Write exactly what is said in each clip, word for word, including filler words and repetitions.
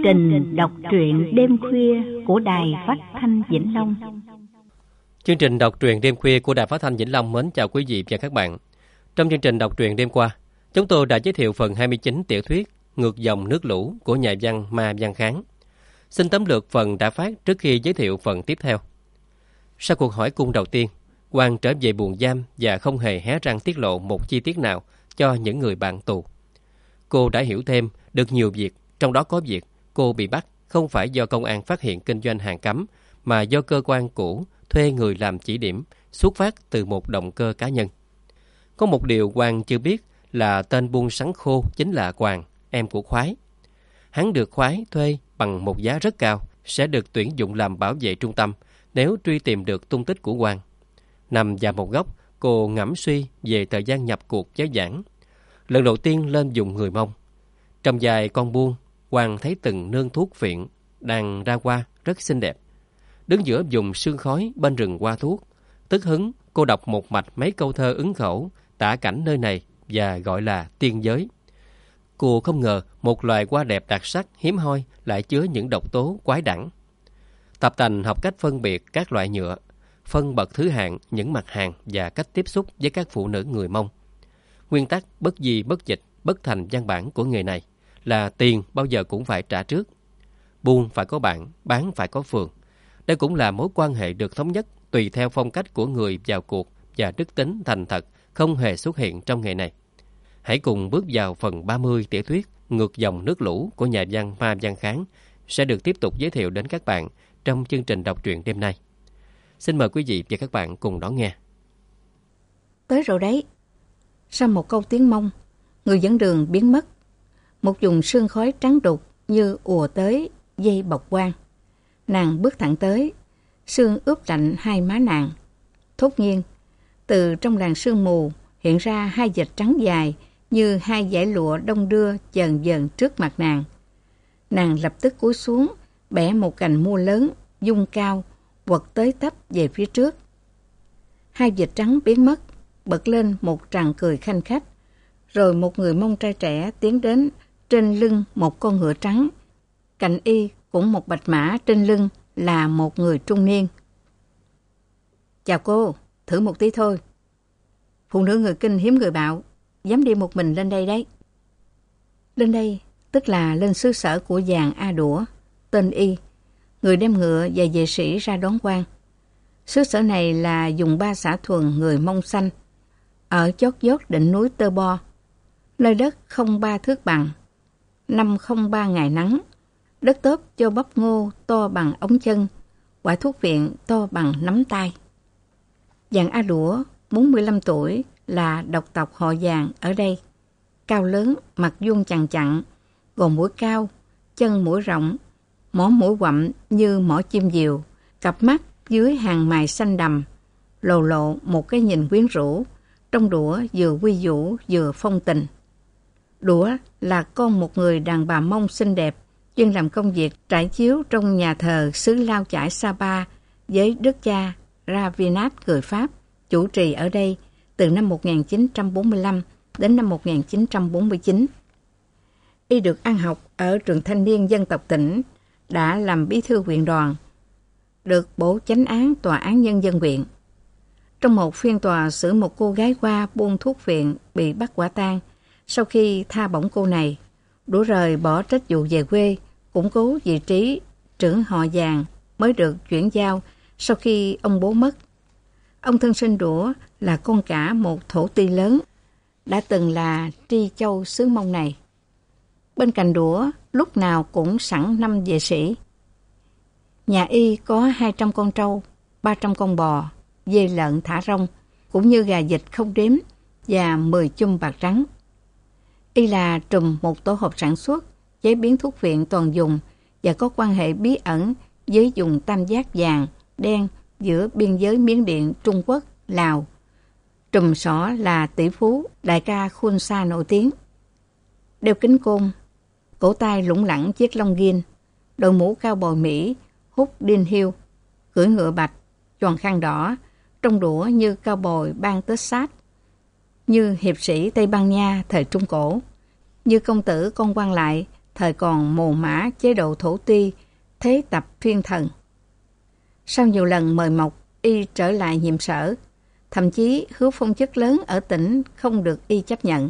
trình đọc truyện đêm khuya của Đài Phát thanh Vĩnh Long. Chương trình đọc truyện đêm khuya của Đài Phát thanh Vĩnh Long mến chào quý vị và các bạn. Trong chương trình đọc truyện đêm qua, chúng tôi đã giới thiệu phần hai mươi chín tiểu thuyết Ngược dòng nước lũ của nhà văn Ma Văn Kháng. Xin tóm lược phần đã phát trước khi giới thiệu phần tiếp theo. Sau cuộc hỏi cung đầu tiên, Quang trở về buồng giam và không hề hé răng tiết lộ một chi tiết nào cho những người bạn tù. Cô đã hiểu thêm được nhiều việc, trong đó có việc cô bị bắt không phải do công an phát hiện kinh doanh hàng cấm, mà do cơ quan cũ thuê người làm chỉ điểm, xuất phát từ một động cơ cá nhân. Có một điều Quang chưa biết là tên buôn sắn khô chính là Quang, em của Khoái. Hắn được Khoái thuê bằng một giá rất cao, sẽ được tuyển dụng làm bảo vệ trung tâm nếu truy tìm được tung tích của Quang. Nằm vào một góc, cô ngẫm suy về thời gian nhập cuộc với Giảng. Lần đầu tiên lên vùng người Mông. Trong vài con buôn, Quang thấy từng nương thuốc viện đang ra hoa rất xinh đẹp. Đứng giữa vùng sương khói bên rừng hoa thuốc, tức hứng cô đọc một mạch mấy câu thơ ứng khẩu tả cảnh nơi này và gọi là tiên giới. Cô không ngờ một loài hoa đẹp đặc sắc hiếm hoi lại chứa những độc tố quái đản. Tập tành học cách phân biệt các loại nhựa, phân bậc thứ hạng những mặt hàng và cách tiếp xúc với các phụ nữ người Mông. Nguyên tắc bất di bất dịch, bất thành văn bản của nghề này là tiền bao giờ cũng phải trả trước. Buôn phải có bạn, bán phải có phường. Đây cũng là mối quan hệ được thống nhất tùy theo phong cách của người vào cuộc và đức tính thành thật không hề xuất hiện trong nghề này. Hãy cùng bước vào phần ba mươi tiểu thuyết Ngược dòng nước lũ của nhà văn Ma Văn Kháng sẽ được tiếp tục giới thiệu đến các bạn trong chương trình đọc truyện đêm nay. Xin mời quý vị và các bạn cùng đón nghe. Tới rồi đấy. Sau một câu tiếng Mông, người dẫn đường biến mất. Một vùng sương khói trắng đục như ùa tới dây bọc Quang. Nàng bước thẳng tới, sương ướp lạnh hai má nàng. Thốt nhiên, từ trong làn sương mù hiện ra hai vệt trắng dài như hai dải lụa đông đưa dần dần trước mặt nàng. Nàng lập tức cúi xuống, bẻ một cành mua lớn, dung cao, quật tới tấp về phía trước. Hai vệt trắng biến mất, bật lên một tràng cười khanh khách. Rồi một người Mông trai trẻ tiến đến, trên lưng một con ngựa trắng. Cạnh y cũng một bạch mã, trên lưng là một người trung niên. Chào cô, thử một tí thôi. Phụ nữ người Kinh hiếm người bạo, dám đi một mình lên đây đấy. Lên đây, tức là lên xứ sở của Giàng A Đũa, tên y, người đem ngựa và vệ sĩ ra đón Quang. Xứ sở này là vùng ba xã thuần người Mông Xanh, ở chót vót đỉnh núi Tơ Bo, nơi đất không ba thước bằng, năm không ba ngày nắng, đất tốt cho bắp ngô to bằng ống chân, quả thuốc viện to bằng nắm tay. Giàng A Đũa, bốn mươi lăm tuổi, là độc tộc họ Giàng ở đây. Cao lớn, mặt vuông chằng chặn, gồm mũi cao, chân mũi rộng, mỏ mũi quặm như mỏ chim diều, cặp mắt dưới hàng mày xanh đầm, lồ lộ một cái nhìn quyến rũ, trong đũa vừa quy vũ vừa phong tình. Đũa là con một người đàn bà Mông xinh đẹp, chuyên làm công việc trải chiếu trong nhà thờ xứ Lao Chải Sapa với đức cha Ravinat người Pháp, chủ trì ở đây từ năm một nghìn chín trăm bốn mươi lăm đến năm một nghìn chín trăm bốn mươi chín. Y được ăn học ở trường thanh niên dân tộc tỉnh, đã làm bí thư huyện đoàn, được bổ chánh án tòa án nhân dân huyện. Trong một phiên tòa xử một cô gái Hoa buôn thuốc viện bị bắt quả tang, sau khi tha bổng cô này, Đũa rời bỏ trách vụ về quê, củng cố vị trí trưởng họ Giàng mới được chuyển giao sau khi ông bố mất. Ông thân sinh Đũa là con cả một thổ ti lớn, đã từng là tri châu xứ Mông này. Bên cạnh Đũa lúc nào cũng sẵn năm vệ sĩ. Nhà y có hai trăm con trâu, ba trăm con bò, dê lợn thả rông, cũng như gà vịt không đếm và mười chum bạc trắng. Y là trùm một tổ hợp sản xuất, chế biến thuốc viện toàn vùng và có quan hệ bí ẩn với vùng tam giác vàng, đen giữa biên giới Miến Điện, Trung Quốc, Lào. Trùm sỏ là tỷ phú, đại ca Khun Sa nổi tiếng. Đeo kính côn, cổ tay lủng lẳng chiếc lông ghin, đội mũ cao bồi Mỹ, hút đinh hiêu, cưỡi ngựa bạch, choàng khăn đỏ, trông đũa như cao bồi bang Texas, như hiệp sĩ Tây Ban Nha thời Trung Cổ, như công tử con quan lại thời còn mồ mã chế độ thổ ti, thế tập thiên thần. Sau nhiều lần mời mọc, y trở lại nhiệm sở, thậm chí hứa phong chức lớn ở tỉnh không được y chấp nhận.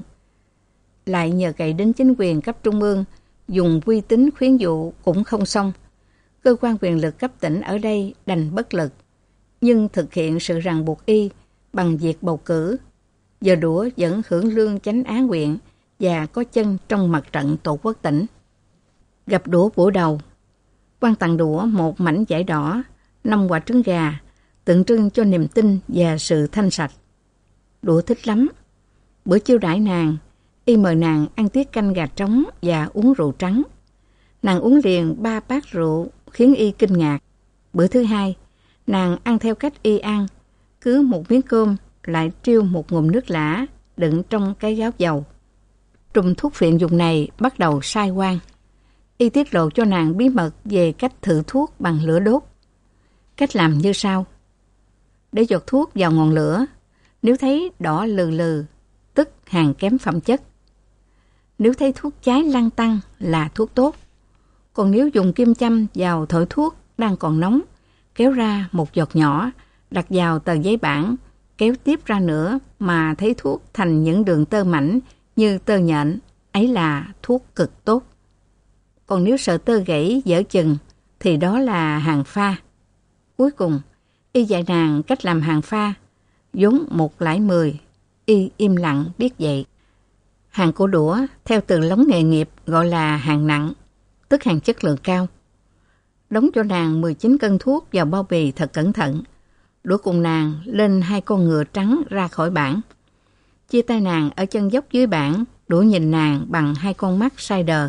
Lại nhờ cậy đến chính quyền cấp trung ương, dùng uy tín khuyến dụ cũng không xong. Cơ quan quyền lực cấp tỉnh ở đây đành bất lực, nhưng thực hiện sự ràng buộc y bằng việc bầu cử. Giờ Đũa vẫn hưởng lương chánh án huyện và có chân trong mặt trận tổ quốc tỉnh. Gặp Đũa bủa đầu, quan tặng Đũa một mảnh vải đỏ, năm quả trứng gà, tượng trưng cho niềm tin và sự thanh sạch. Đũa thích lắm. Bữa chiêu đãi nàng, y mời nàng ăn tiết canh gà trống và uống rượu trắng. Nàng uống liền ba bát rượu khiến y kinh ngạc. Bữa thứ hai, nàng ăn theo cách y ăn, cứ một miếng cơm lại triêu một ngụm nước lã đựng trong cái gáo dầu. Trùm thuốc phiện dùng này bắt đầu sai quan. Y tiết lộ cho nàng bí mật về cách thử thuốc bằng lửa đốt. Cách làm như sau: để giọt thuốc vào ngọn lửa, nếu thấy đỏ lừ lừ, tức hàng kém phẩm chất. Nếu thấy thuốc cháy lăn tăn là thuốc tốt. Còn nếu dùng kim châm vào thổi thuốc đang còn nóng, kéo ra một giọt nhỏ, đặt vào tờ giấy bản, kéo tiếp ra nữa mà thấy thuốc thành những đường tơ mảnh như tơ nhện, ấy là thuốc cực tốt. Còn nếu sợ tơ gãy dở chừng thì đó là hàng pha. Cuối cùng, y dạy nàng cách làm hàng pha, vốn một lãi mười, y im lặng biết vậy. Hàng của Đũa theo từ lóng nghề nghiệp gọi là hàng nặng, tức hàng chất lượng cao. Đóng cho nàng mười chín cân thuốc vào bao bì thật cẩn thận. Đũa cùng nàng lên hai con ngựa trắng ra khỏi bảng. Chia tay nàng ở chân dốc dưới bảng, Đũa nhìn nàng bằng hai con mắt say đờ.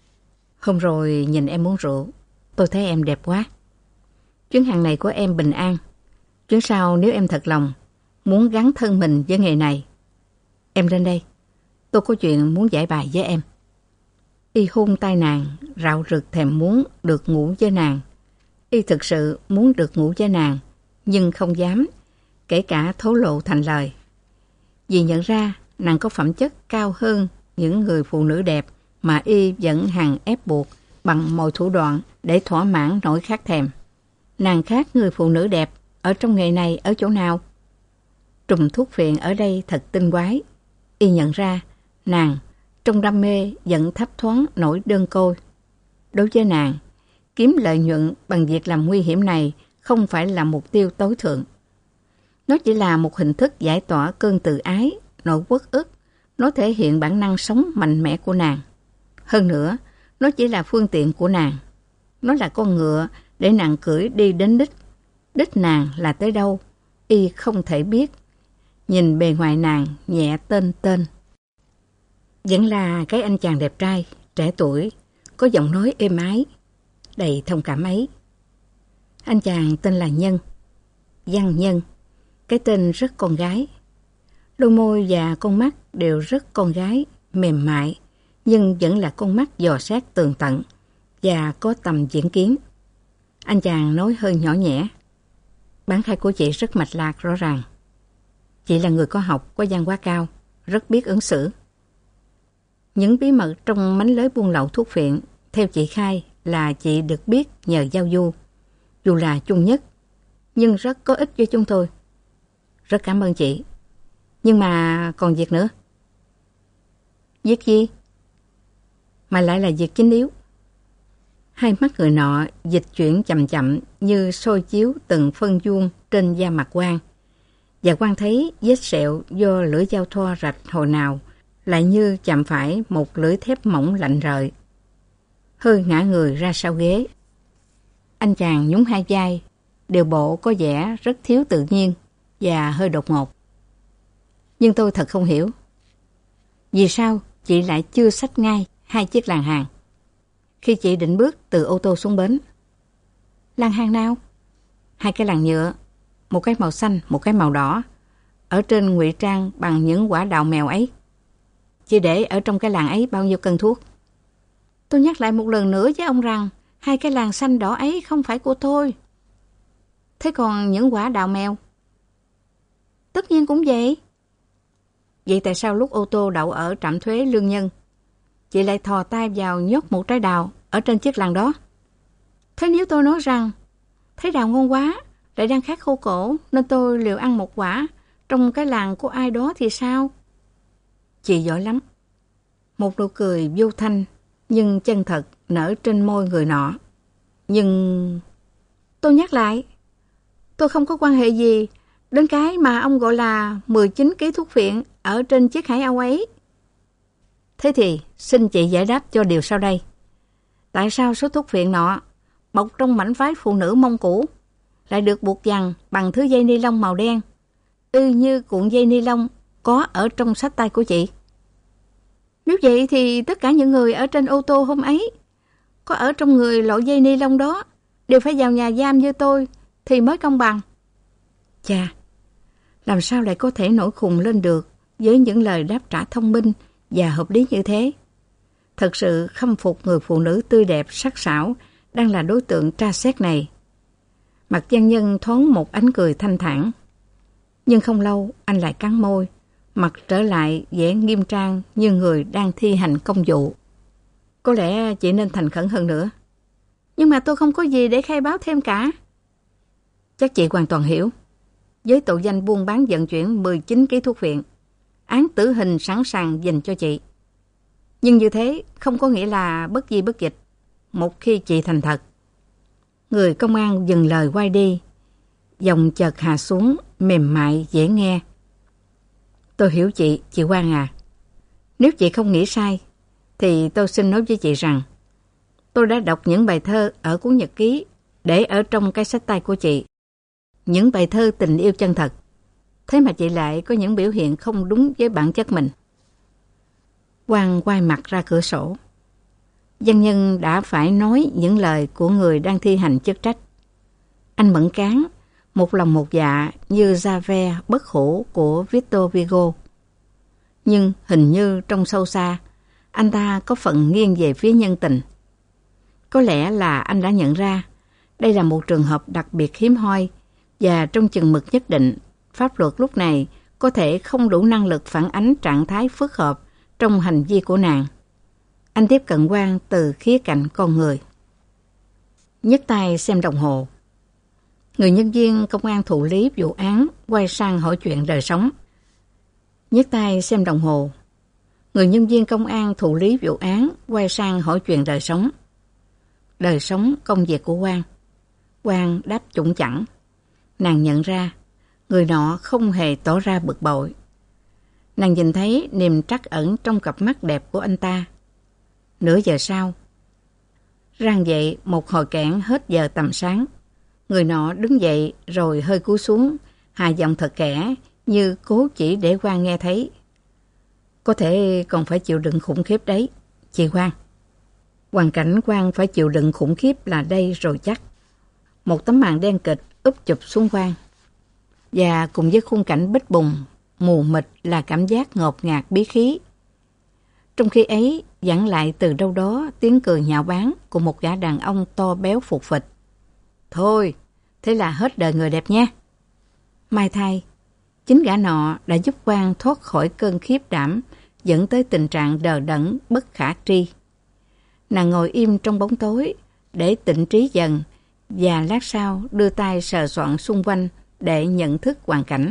Hôm rồi nhìn em uống rượu, tôi thấy em đẹp quá. Chuyến hàng này của em bình an. Chuyến sau nếu em thật lòng, muốn gắn thân mình với nghề này, em lên đây, tôi có chuyện muốn giải bài với em. Y hôn tay nàng, rạo rực thèm muốn được ngủ với nàng. Y thực sự muốn được ngủ với nàng, nhưng không dám, kể cả thổ lộ thành lời. Vì nhận ra nàng có phẩm chất cao hơn những người phụ nữ đẹp mà y vẫn hằng ép buộc bằng mọi thủ đoạn để thỏa mãn nỗi khát thèm. Nàng khác người phụ nữ đẹp ở trong nghề này ở chỗ nào? Trùm thuốc phiện ở đây thật tinh quái. Y nhận ra nàng trong đam mê vẫn thấp thoáng nỗi đơn côi. Đối với nàng, kiếm lợi nhuận bằng việc làm nguy hiểm này không phải là mục tiêu tối thượng. Nó chỉ là một hình thức giải tỏa cơn tự ái, nỗi uất ức. Nó thể hiện bản năng sống mạnh mẽ của nàng. Hơn nữa, nó chỉ là phương tiện của nàng. Nó là con ngựa để nàng cưỡi đi đến đích. Đích nàng là tới đâu, y không thể biết. Nhìn bề ngoài nàng nhẹ tên tên. Vẫn là cái anh chàng đẹp trai, trẻ tuổi, có giọng nói êm ái, đầy thông cảm ấy. Anh chàng tên là Nhân, Văn Nhân, cái tên rất con gái. Đôi môi và con mắt đều rất con gái, mềm mại, nhưng vẫn là con mắt dò xét tường tận và có tầm diễn kiến. Anh chàng nói hơi nhỏ nhẹ. Bản khai của chị rất mạch lạc rõ ràng. Chị là người có học, có văn hóa cao, rất biết ứng xử. Những bí mật trong mánh lới buôn lậu thuốc phiện, theo chị khai là chị được biết nhờ giao du, dù là chung nhất, nhưng rất có ích cho chúng tôi. Rất cảm ơn chị. Nhưng mà còn việc nữa. Việc gì? Mà lại là việc chính yếu. Hai mắt người nọ dịch chuyển chậm chậm như soi chiếu từng phân vuông trên da mặt Quang. Và Quang thấy vết sẹo do lưỡi dao thoa rạch hồi nào lại như chạm phải một lưỡi thép mỏng lạnh rời. Hơi ngã người ra sau ghế. Anh chàng nhún hai vai, điều bộ có vẻ rất thiếu tự nhiên và hơi đột ngột. Nhưng tôi thật không hiểu. Vì sao chị lại chưa xách ngay hai chiếc làn hàng khi chị định bước từ ô tô xuống bến? Làn hàng nào? Hai cái làn nhựa, một cái màu xanh, một cái màu đỏ, ở trên ngụy trang bằng những quả đào mèo ấy. Chị để ở trong cái làn ấy bao nhiêu cân thuốc? Tôi nhắc lại một lần nữa với ông rằng hai cái làn xanh đỏ ấy không phải của tôi. Thế còn những quả đào mèo? Tất nhiên cũng vậy. Vậy tại sao lúc ô tô đậu ở trạm thuế Lương Nhân, chị lại thò tay vào nhốt một trái đào ở trên chiếc lằn đó. Thế nếu tôi nói rằng thấy đào ngon quá, lại đang khát khô cổ, nên tôi liều ăn một quả trong cái làng của ai đó thì sao? Chị giỏi lắm. Một nụ cười vô thanh nhưng chân thật nở trên môi người nọ. Nhưng tôi nhắc lại, tôi không có quan hệ gì đến cái mà ông gọi là mười chín ký thuốc phiện ở trên chiếc hải âu ấy. Thế thì xin chị giải đáp cho điều sau đây. Tại sao số thuốc phiện nọ bọc trong mảnh váy phụ nữ Mông Cổ lại được buộc vằn bằng thứ dây ni lông màu đen, y như cuộn dây ni lông có ở trong xách tay của chị? Nếu vậy thì tất cả những người ở trên ô tô hôm ấy có ở trong người loại dây ni lông đó đều phải vào nhà giam như tôi thì mới công bằng. Chà, làm sao lại có thể nổi khùng lên được với những lời đáp trả thông minh và hợp lý như thế? Thật sự khâm phục người phụ nữ tươi đẹp sắc sảo đang là đối tượng tra xét này. Mặt văn nhân thoáng một ánh cười thanh thản. Nhưng không lâu anh lại cắn môi, mặt trở lại vẻ nghiêm trang như người đang thi hành công vụ. Có lẽ chị nên thành khẩn hơn nữa. Nhưng mà tôi không có gì để khai báo thêm cả. Chắc chị hoàn toàn hiểu. Với tội danh buôn bán vận chuyển mười chín ký thuốc phiện, án tử hình sẵn sàng dành cho chị. Nhưng như thế không có nghĩa là bất di bất dịch một khi chị thành thật. Người công an dừng lời quay đi, giọng chợt hạ xuống mềm mại dễ nghe. Tôi hiểu chị, chị Quang à. Nếu chị không nghĩ sai thì tôi xin nói với chị rằng tôi đã đọc những bài thơ ở cuốn nhật ký để ở trong cái xách tay của chị. Những bài thơ tình yêu chân thật. Thế mà chị lại có những biểu hiện không đúng với bản chất mình. Quang quay mặt ra cửa sổ. Văn nhân đã phải nói những lời của người đang thi hành chức trách. Anh mẫn cán, một lòng một dạ như Javert bất hủ của Victor Hugo. Nhưng hình như trong sâu xa, anh ta có phần nghiêng về phía nhân tình. Có lẽ là anh đã nhận ra đây là một trường hợp đặc biệt hiếm hoi và trong chừng mực nhất định, pháp luật lúc này có thể không đủ năng lực phản ánh trạng thái phức hợp trong hành vi của nàng. Anh tiếp cận Quang từ khía cạnh con người. Nhấc tay xem đồng hồ. Người nhân viên công an thụ lý vụ án quay sang hỏi chuyện đời sống. Nhấc tay xem đồng hồ. Người nhân viên công an thụ lý vụ án quay sang hỏi chuyện đời sống. Đời sống công việc của Quang. Quang đáp chủng chẳng. Nàng nhận ra người nọ không hề tỏ ra bực bội. Nàng nhìn thấy niềm trắc ẩn trong cặp mắt đẹp của anh ta. Nửa giờ sau, rang dậy một hồi kẽn hết giờ tầm sáng. Người nọ đứng dậy rồi hơi cúi xuống, hạ giọng thật kẽ như cố chỉ để Quang nghe thấy. Có thể còn phải chịu đựng khủng khiếp đấy, chị Quang. Hoàn cảnh Quang phải chịu đựng khủng khiếp là đây rồi chắc. Một tấm màn đen kịch úp chụp xuống Quang. Và cùng với khung cảnh bích bùng, mù mịt là cảm giác ngột ngạt bí khí. Trong khi ấy, vẳng lại từ đâu đó tiếng cười nhạo báng của một gã đàn ông to béo phụt phịch. Thôi, thế là hết đời người đẹp nha. Mai thay, chính gã nọ đã giúp Quang thoát khỏi cơn khiếp đảm dẫn tới tình trạng đờ đẫn bất khả tri. Nàng ngồi im trong bóng tối để tịnh trí dần và lát sau đưa tay sờ soạn xung quanh để nhận thức hoàn cảnh.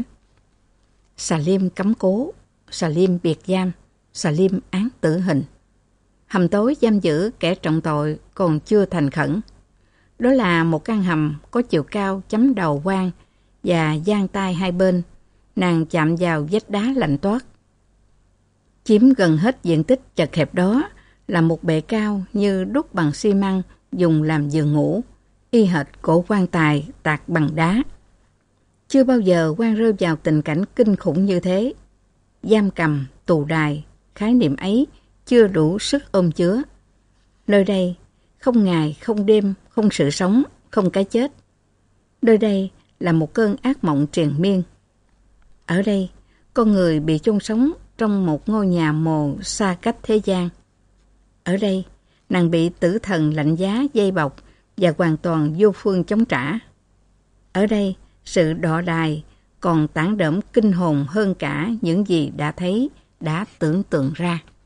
Salim cấm cố, Salim biệt giam, Salim án tử hình. Hầm tối giam giữ kẻ trọng tội còn chưa thành khẩn. Đó là một căn hầm có chiều cao chấm đầu Quang và giang tay hai bên. Nàng chạm vào vách đá lạnh toát. Chiếm gần hết diện tích chật hẹp đó là một bệ cao như đúc bằng xi măng dùng làm giường ngủ, y hệt cổ quan tài tạc bằng đá. Chưa bao giờ Quang rơi vào tình cảnh kinh khủng như thế. Giam cầm, tù đài, khái niệm ấy chưa đủ sức ôm chứa. Nơi đây không ngày, không đêm, không sự sống, không cái chết. Nơi đây là một cơn ác mộng triền miên. Ở đây, con người bị chôn sống trong một ngôi nhà mồ xa cách thế gian. Ở đây, nàng bị tử thần lạnh giá dây bọc và hoàn toàn vô phương chống trả. Ở đây, sự đọ đài còn tản đẫm kinh hồn hơn cả những gì đã thấy, đã tưởng tượng ra.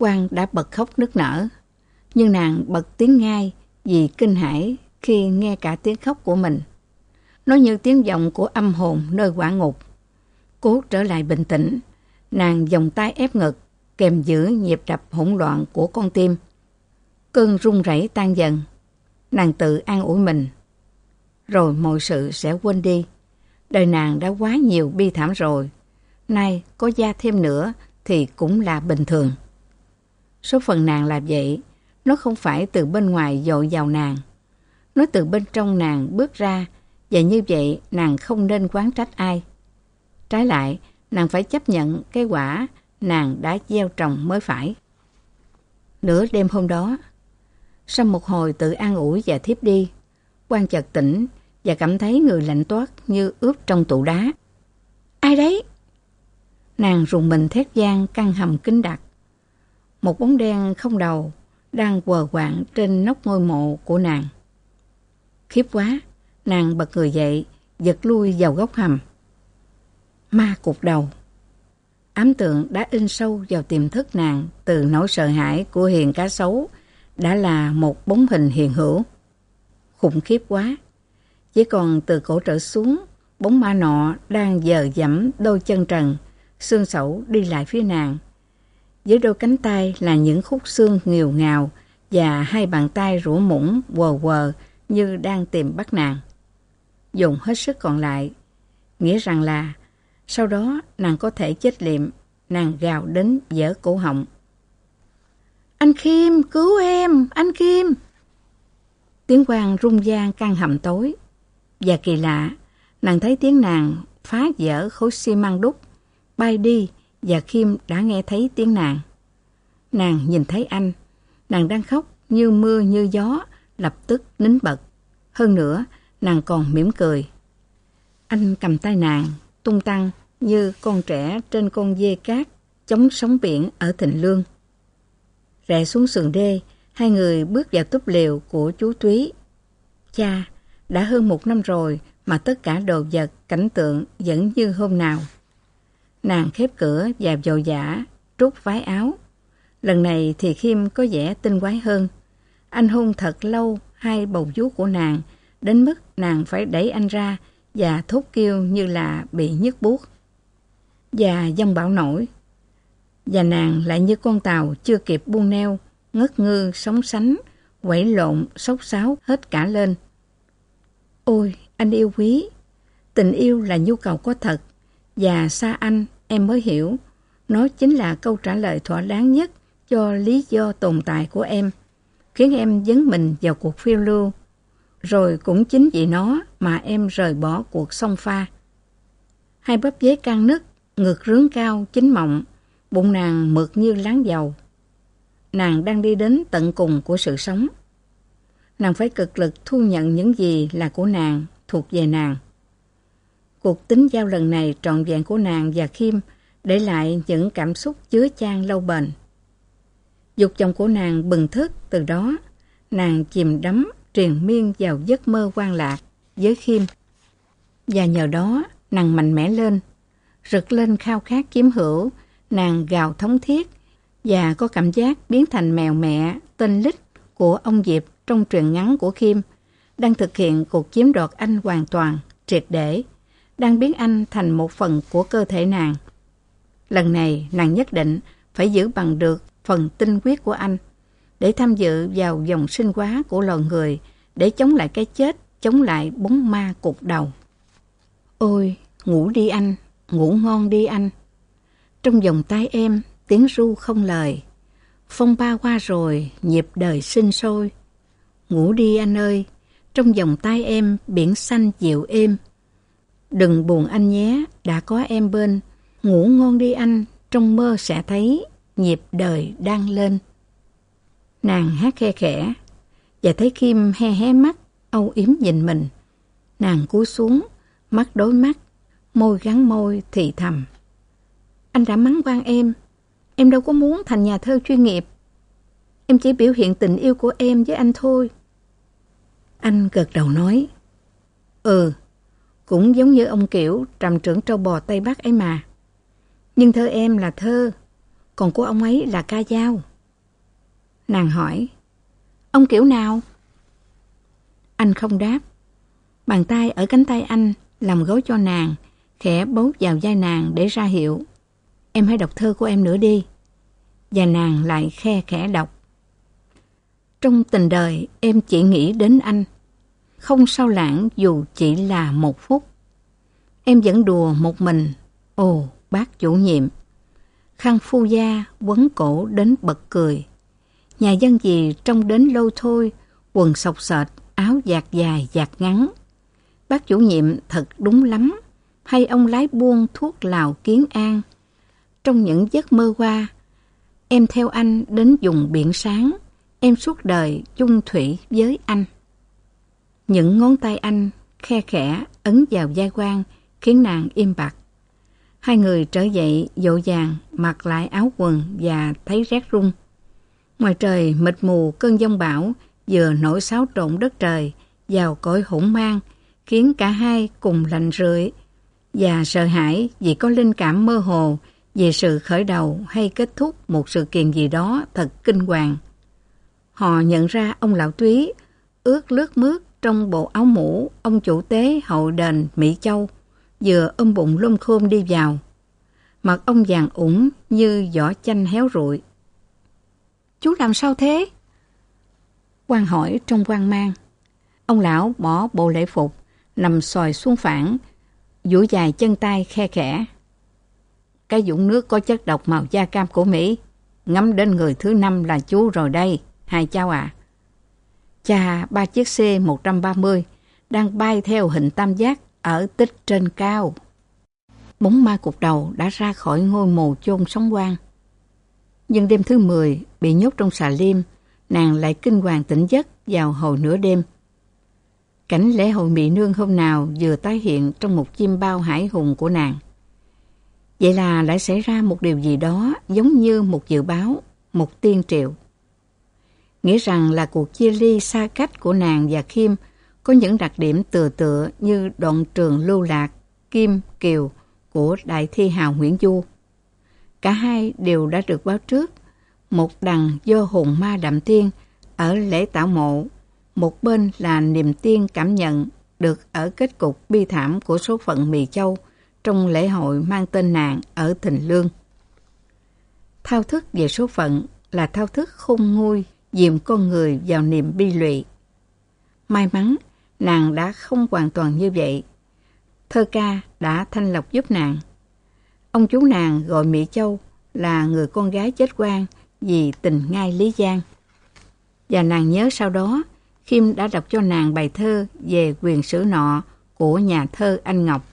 Quang đã bật khóc nức nở, nhưng nàng bật tiếng ngay vì kinh hãi khi nghe cả tiếng khóc của mình. Nó như tiếng vọng của âm hồn nơi quả ngục. Cố trở lại bình tĩnh, nàng vòng tay ép ngực, kèm giữ nhịp đập hỗn loạn của con tim. Cơn run rẩy tan dần, nàng tự an ủi mình. Rồi mọi sự sẽ quên đi. Đời nàng đã quá nhiều bi thảm rồi. Nay có gia thêm nữa thì cũng là bình thường. Số phận nàng là vậy, nó không phải từ bên ngoài dội vào nàng. Nó từ bên trong nàng bước ra, và như vậy nàng không nên oán trách ai. Trái lại, nàng phải chấp nhận cái quả nàng đã gieo trồng mới phải. Nửa đêm hôm đó, sau một hồi tự an ủi và thiếp đi, Quang chợt tỉnh và cảm thấy người lạnh toát như ướp trong tủ đá. Ai đấy? Nàng rùng mình thét vang căn hầm kín đặc. Một bóng đen không đầu đang quờ quạng trên nóc ngôi mộ của nàng. Khiếp quá, nàng bật người dậy, giật lui vào góc hầm. Ma cụt đầu. Ám tượng đã in sâu vào tiềm thức nàng từ nỗi sợ hãi của hiền cá sấu đã là một bóng hình hiện hữu. Khủng khiếp quá. Chỉ còn từ cổ trở xuống, bóng ma nọ đang dờ dẫm đôi chân trần, xương sẩu đi lại phía nàng. Dưới đôi cánh tay là những khúc xương nghìu ngào và hai bàn tay rũ mũng quờ quờ như đang tìm bắt nàng. Dùng hết sức còn lại, nghĩa rằng là sau đó nàng có thể chết liệm. Nàng gào đến vỡ cổ họng. Anh Khiêm, cứu em, anh Khiêm! Tiếng Quang rung vang căn hầm tối. Và kỳ lạ, nàng thấy tiếng nàng phá vỡ khối xi măng đúc, bay đi và Khiêm đã nghe thấy tiếng nàng. Nàng nhìn thấy anh, nàng đang khóc như mưa như gió, lập tức nín bật. Hơn nữa, nàng còn mỉm cười. Anh cầm tay nàng, tung tăng như con trẻ trên con dê cát chống sóng biển ở Thịnh Lương. Rẽ xuống sườn đê, hai người bước vào túp lều của chú Túy. Cha, đã hơn một năm rồi mà tất cả đồ vật, cảnh tượng vẫn như hôm nào. Nàng khép cửa và vội vã trút váy áo. Lần này thì Khiêm có vẻ tinh quái hơn. Anh hôn thật lâu hai bầu vú của nàng, đến mức nàng phải đẩy anh ra và thốt kêu như là bị nhức buốt. Và dông bão nổi. Và nàng lại như con tàu chưa kịp buông neo, ngất ngư, sóng sánh, quẩy lộn, xốc xáo hết cả lên. Ôi, anh yêu quý, tình yêu là nhu cầu có thật, và xa anh em mới hiểu, nó chính là câu trả lời thỏa đáng nhất cho lý do tồn tại của em, khiến em dấn mình vào cuộc phiêu lưu, rồi cũng chính vì nó mà em rời bỏ cuộc song pha. Hai bắp dế căng nứt, ngực rướn cao, chín mọng, bụng nàng mượt như láng dầu. Nàng đang đi đến tận cùng của sự sống. Nàng phải cực lực thu nhận những gì là của nàng, thuộc về nàng. Cuộc tính giao lần này trọn vẹn của nàng và Khiêm để lại những cảm xúc chứa chan lâu bền. Dục vọng của nàng bừng thức, từ đó nàng chìm đắm triền miên vào giấc mơ quan lạc với Khiêm. Và nhờ đó nàng mạnh mẽ lên, rực lên khao khát chiếm hữu. Nàng gào thống thiết và có cảm giác biến thành mèo mẹ tên Lích của ông Diệp trong truyện ngắn của Khiêm, đang thực hiện cuộc chiếm đoạt anh hoàn toàn, triệt để, đang biến anh thành một phần của cơ thể nàng. Lần này nàng nhất định phải giữ bằng được phần tinh huyết của anh để tham dự vào dòng sinh hóa của loài người, để chống lại cái chết, chống lại bóng ma cụt đầu. Ôi, ngủ đi anh, ngủ ngon đi anh. Trong vòng tay em, tiếng ru không lời. Phong ba qua rồi, nhịp đời sinh sôi. Ngủ đi anh ơi, trong vòng tay em, biển xanh dịu êm. Đừng buồn anh nhé, đã có em bên. Ngủ ngon đi anh, trong mơ sẽ thấy nhịp đời đang lên. Nàng hát khe khẽ, và thấy Khiêm he hé mắt, âu yếm nhìn mình. Nàng cúi xuống, mắt đối mắt, môi gắn môi thì thầm. Anh đã mắng oan em, em đâu có muốn thành nhà thơ chuyên nghiệp. Em chỉ biểu hiện tình yêu của em với anh thôi. Anh gật đầu nói, ừ, cũng giống như ông Kiểu trầm trưởng trâu bò Tây Bắc ấy mà. Nhưng thơ em là thơ, còn của ông ấy là ca dao. Nàng hỏi, ông kiểu nào? Anh không đáp. Bàn tay ở cánh tay anh làm gối cho nàng, khẽ bấu vào vai nàng để ra hiệu. Em hãy đọc thơ của em nữa đi. Và nàng lại khe khẽ đọc. Trong tình đời em chỉ nghĩ đến anh, không sao lãng dù chỉ là một phút. Em vẫn đùa một mình, ồ bác chủ nhiệm. Khăn phu da quấn cổ đến bật cười. Nhà dân gì trông đến lâu thôi, quần xộc xệch, áo dạt dài dạt ngắn. Bác chủ nhiệm thật đúng lắm, hay ông lái buôn thuốc lào Kiến An. Trong những giấc mơ qua, em theo anh đến vùng biển sáng, em suốt đời chung thủy với anh. Những ngón tay anh khe khẽ ấn vào vai Quang khiến nàng im bặt. Hai người trở dậy dội vàng mặc lại áo quần và thấy rét run. Ngoài trời mịt mù cơn giông bão vừa nổi xáo trộn đất trời vào cõi hỗn mang, khiến cả hai cùng lạnh rượi và sợ hãi vì có linh cảm mơ hồ về sự khởi đầu hay kết thúc một sự kiện gì đó thật kinh hoàng. Họ nhận ra ông lão Túy ướt lướt mướt trong bộ áo mũ ông chủ tế hậu đền Mỹ Châu, vừa ôm bụng lôm khôm đi vào. Mặt ông vàng ủng như vỏ chanh héo rụi. Chú làm sao thế? Quang hỏi trong hoang mang. Ông lão bỏ bộ lễ phục, nằm xòi xuống phản, duỗi dài chân tay khe khẽ. Cái vũng nước có chất độc màu da cam của Mỹ, ngắm đến người thứ năm là chú rồi đây, hai cháu à. Cha ba chiếc C một trăm ba mươi đang bay theo hình tam giác ở tích trên cao. Bóng ma cục đầu đã ra khỏi ngôi mồ chôn sống quang. Nhưng đêm thứ mười bị nhốt trong xà lim, nàng lại kinh hoàng tỉnh giấc vào hồi nửa đêm. Cảnh lễ hội Mỹ Nương hôm nào vừa tái hiện trong một chim bao hải hùng của nàng. Vậy là lại xảy ra một điều gì đó giống như một dự báo, một tiên triệu. Nghĩa rằng là cuộc chia ly xa cách của nàng và Khiêm có những đặc điểm tựa tựa như đoạn trường lưu lạc, Kim, Kiều của đại thi hào Nguyễn Du. Cả hai đều đã được báo trước, một đằng do hồn ma đạm tiên ở lễ tảo mộ, một bên là niềm tiên cảm nhận được ở kết cục bi thảm của số phận Mì Châu trong lễ hội mang tên nàng ở Thình Lương. Thao thức về số phận là thao thức khôn nguôi dìm con người vào niềm bi lụy. May mắn nàng đã không hoàn toàn như vậy. Thơ ca đã thanh lọc giúp nàng. Ông chú nàng gọi Mỹ Châu là người con gái chết oan vì tình ngai Lý Giang. Và nàng nhớ sau đó Khiêm đã đọc cho nàng bài thơ về quyền sử nọ của nhà thơ Anh Ngọc.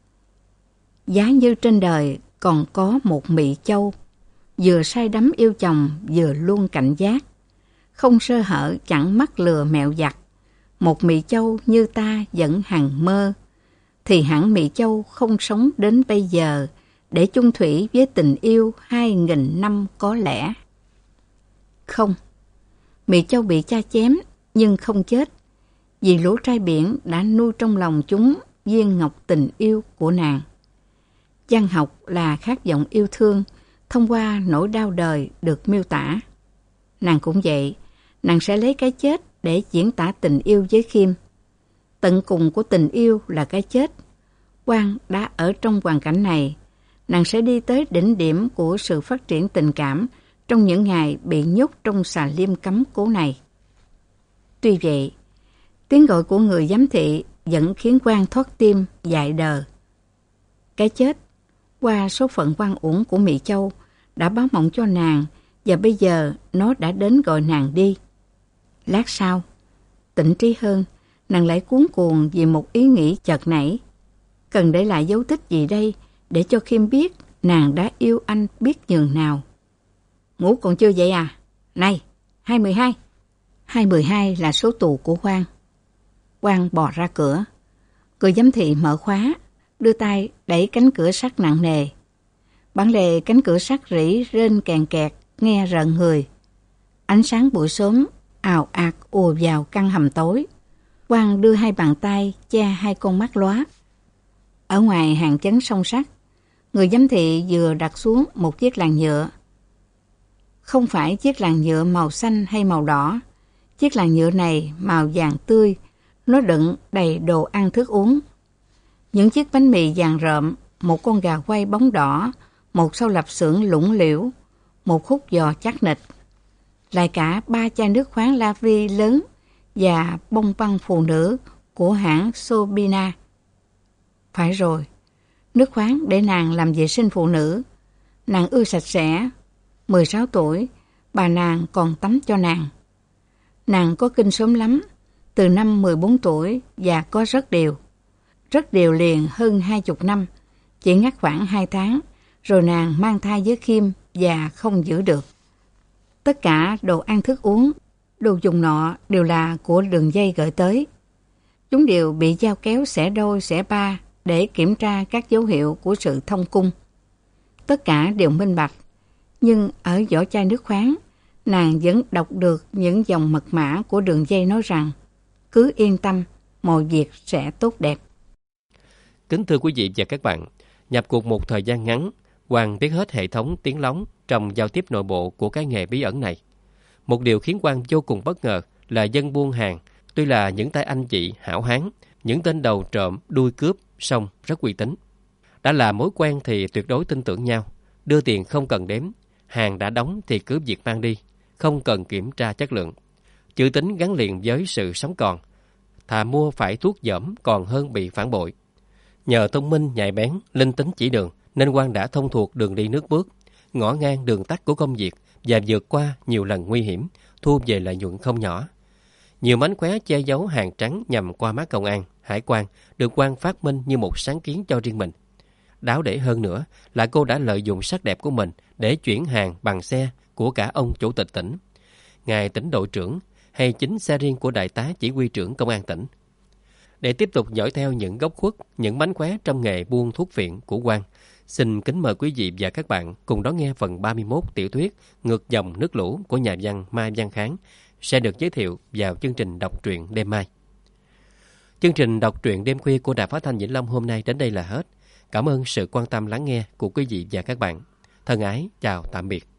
Giá như trên đời còn có một Mỹ Châu, vừa say đắm yêu chồng vừa luôn cảnh giác, không sơ hở chẳng mắc lừa mẹo giặc, một Mỹ Châu như ta vẫn hằng mơ, thì hẳn Mỹ Châu không sống đến bây giờ để chung thủy với tình yêu hai nghìn năm có lẽ. Không, Mỹ Châu bị cha chém nhưng không chết, vì lũ trai biển đã nuôi trong lòng chúng viên ngọc tình yêu của nàng. Văn học là khát vọng yêu thương thông qua nỗi đau đời được miêu tả. Nàng cũng vậy, nàng sẽ lấy cái chết để diễn tả tình yêu với Khiêm. Tận cùng của tình yêu là cái chết. Quang đã ở trong hoàn cảnh này, nàng sẽ đi tới đỉnh điểm của sự phát triển tình cảm trong những ngày bị nhốt trong xà lim cấm cố này. Tuy vậy, tiếng gọi của người giám thị vẫn khiến Quang thoát tim dại đờ. Cái chết, qua số phận oan uổng của Mỹ Châu, đã báo mộng cho nàng và bây giờ nó đã đến gọi nàng đi. Lát sau, tỉnh trí hơn, nàng lại cuống cuồng vì một ý nghĩ chợt nảy. Cần để lại dấu tích gì đây để cho Khiêm biết nàng đã yêu anh biết nhường nào. Ngủ còn chưa vậy à? Này, hai mười hai. hai mười hai là số tù của Quang. Quang bò ra cửa. Người giám thị mở khóa, đưa tay đẩy cánh cửa sắt nặng nề. Bản lề cánh cửa sắt rỉ rên kèn kẹt, nghe rợn người. Ánh sáng buổi sớm ào ạt ùa vào căn hầm tối. Quang đưa hai bàn tay che hai con mắt lóa. Ở ngoài hàng chấn song sắt, người giám thị vừa đặt xuống một chiếc làn nhựa. Không phải chiếc làn nhựa màu xanh hay màu đỏ. Chiếc làn nhựa này màu vàng tươi, nó đựng đầy đồ ăn thức uống. Những chiếc bánh mì vàng rợm, một con gà quay bóng đỏ, một sâu lạp xưởng lủng lẻo, một khúc giò chắc nịch, lại cả ba chai nước khoáng La Vie lớn và bông băng phụ nữ của hãng Sobina. Phải rồi, nước khoáng để nàng làm vệ sinh phụ nữ. Nàng ưa sạch sẽ. mười sáu tuổi, bà nàng còn tắm cho nàng. Nàng có kinh sớm lắm, từ năm mười bốn tuổi và có rất đều. Rất đều liền hơn hai chục năm, chỉ ngắt khoảng hai tháng, rồi nàng mang thai với Khiêm và không giữ được. Tất cả đồ ăn thức uống, đồ dùng nọ đều là của đường dây gửi tới. Chúng đều bị giao kéo xẻ đôi xẻ ba để kiểm tra các dấu hiệu của sự thông cung. Tất cả đều minh bạch, nhưng ở vỏ chai nước khoáng, nàng vẫn đọc được những dòng mật mã của đường dây nói rằng cứ yên tâm, mọi việc sẽ tốt đẹp. Kính thưa quý vị và các bạn, nhập cuộc một thời gian ngắn, Quang biết hết hệ thống tiếng lóng trong giao tiếp nội bộ của cái nghề bí ẩn này. Một điều khiến Quang vô cùng bất ngờ là dân buôn hàng, tuy là những tay anh chị hảo hán, những tên đầu trộm, đuôi cướp, song rất uy tín. Đã là mối quen thì tuyệt đối tin tưởng nhau, đưa tiền không cần đếm, hàng đã đóng thì cứ việc mang đi, không cần kiểm tra chất lượng. Chữ tín gắn liền với sự sống còn, thà mua phải thuốc dởm còn hơn bị phản bội. Nhờ thông minh nhạy bén, linh tính chỉ đường, nên Quang đã thông thuộc đường đi nước bước, ngõ ngang đường tắt của công việc và vượt qua nhiều lần nguy hiểm, thu về lợi nhuận không nhỏ. Nhiều mánh khóe che giấu hàng trắng nhằm qua mắt công an, hải quan được Quang phát minh như một sáng kiến cho riêng mình. Đáo để hơn nữa là cô đã lợi dụng sắc đẹp của mình để chuyển hàng bằng xe của cả ông chủ tịch tỉnh, ngài tỉnh đội trưởng, hay chính xe riêng của đại tá chỉ huy trưởng công an tỉnh. Để tiếp tục dõi theo những góc khuất, những mánh khóe trong nghề buôn thuốc phiện của Quang, xin kính mời quý vị và các bạn cùng đón nghe phần ba mươi mốt tiểu thuyết Ngược dòng nước lũ của nhà văn Mai Văn Kháng sẽ được giới thiệu vào chương trình đọc truyện đêm mai. Chương trình đọc truyện đêm khuya của Đài Phát thanh Vĩnh Long hôm nay đến đây là hết. Cảm ơn sự quan tâm lắng nghe của quý vị và các bạn. Thân ái, chào tạm biệt.